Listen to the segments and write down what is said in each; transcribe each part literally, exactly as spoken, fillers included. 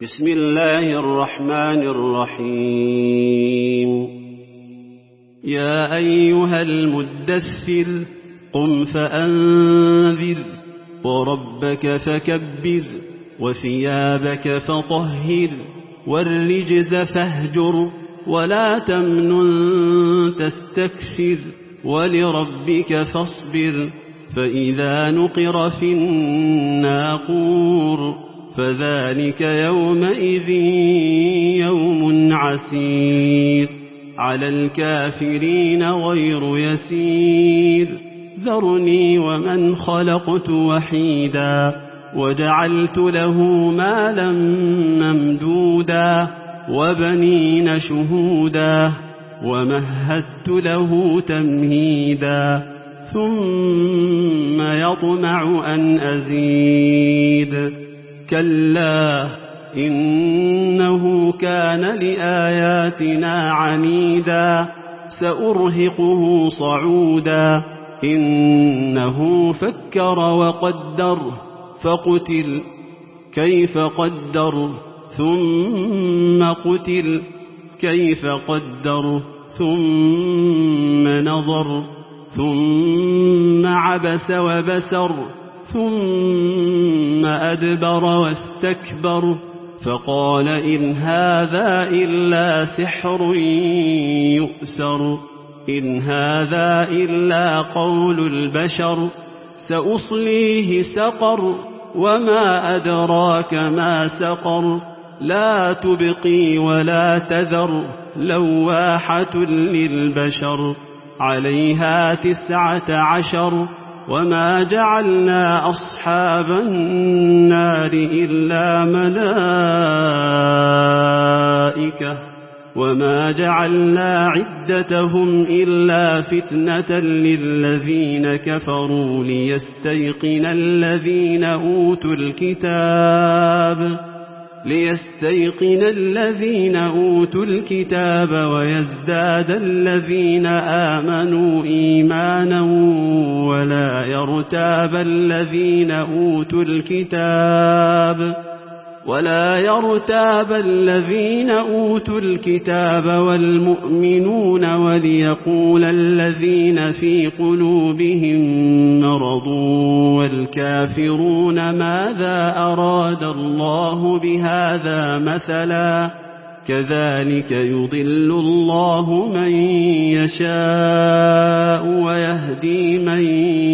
بسم الله الرحمن الرحيم يا أيها المدثر قم فأنذر وربك فكبر وثيابك فطهر والرجز فاهجر ولا تمنن تستكثر ولربك فاصبر فإذا نقر في الناقور فذلك يومئذ يوم عسير على الكافرين غير يسير ذرني ومن خلقت وحيدا وجعلت له مالا ممدودا وبنين شهودا ومهدت له تمهيدا ثم يطمع أن أزيد كلا إنه كان لآياتنا عنيدا سأرهقه صعودا إنه فكر وقدر فقتل كيف قدر ثم قتل كيف قدر ثم نظر ثم عبس وبسر ثم أدبر واستكبر فقال إن هذا إلا سحر يؤثر إن هذا إلا قول البشر سأصليه سقر وما أدراك ما سقر لا تبقي ولا تذر لواحة للبشر عليها تسعة عشر وما جعلنا أصحاب النار إلا ملائكة وما جعلنا عدتهم إلا فتنة للذين كفروا ليستيقن الذين أوتوا الكتاب ليستيقن الذين أوتوا الكتاب ويزداد الذين آمنوا إيمانا ولا يرتاب الذين أوتوا الكتاب ولا يرتاب الذين أوتوا الكتاب والمؤمنون وليقول الذين في قلوبهم مرض والكافرون ماذا أراد الله بهذا مثلا كذلك يضل الله من يشاء ويهدي من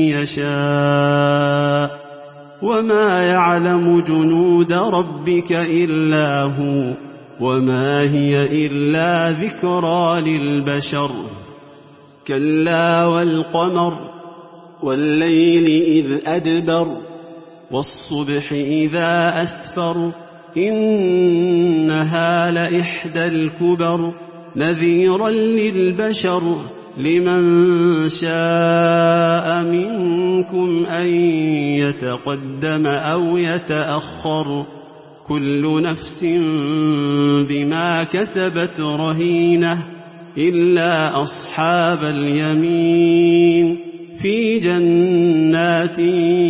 يشاء وما يعلم جنود ربك إلا هو وما هي إلا ذكرى للبشر كلا والقمر والليل إذ أدبر والصبح إذا أسفر إنها لإحدى الكبر نذيرا للبشر لمن شاء منكم أن يتقدم أو يتأخر كل نفس بما كسبت رهينة إلا أصحاب اليمين في جنات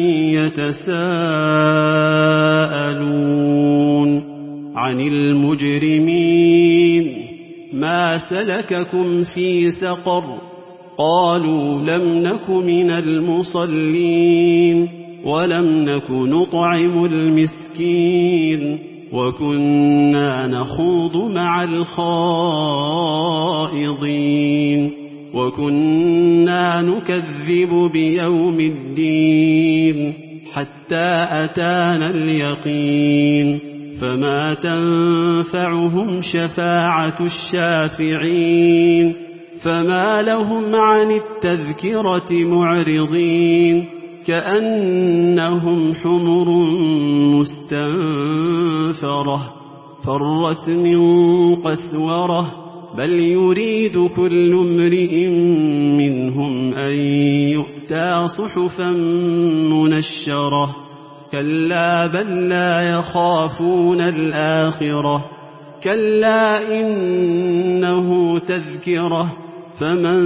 يتساءلون عن المجرمين ما سلككم في سقر قالوا لم نك من المصلين ولم نك نطعم المسكين وكنا نخوض مع الخائضين وكنا نكذب بيوم الدين حتى أتانا اليقين فما تنفعهم شفاعة الشافعين فما لهم عن التذكرة معرضين كأنهم حمر مستنفرة فرت من قسورة بل يريد كل امرئ منهم أن يؤتى صحفا منشرة كلا بل لا يخافون الآخرة كلا إنه تذكرة فمن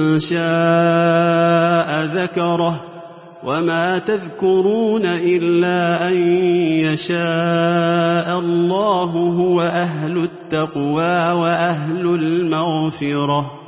شاء ذكره وما تذكرون إلا أن يشاء الله الله هو أهل التقوى وأهل المغفرة.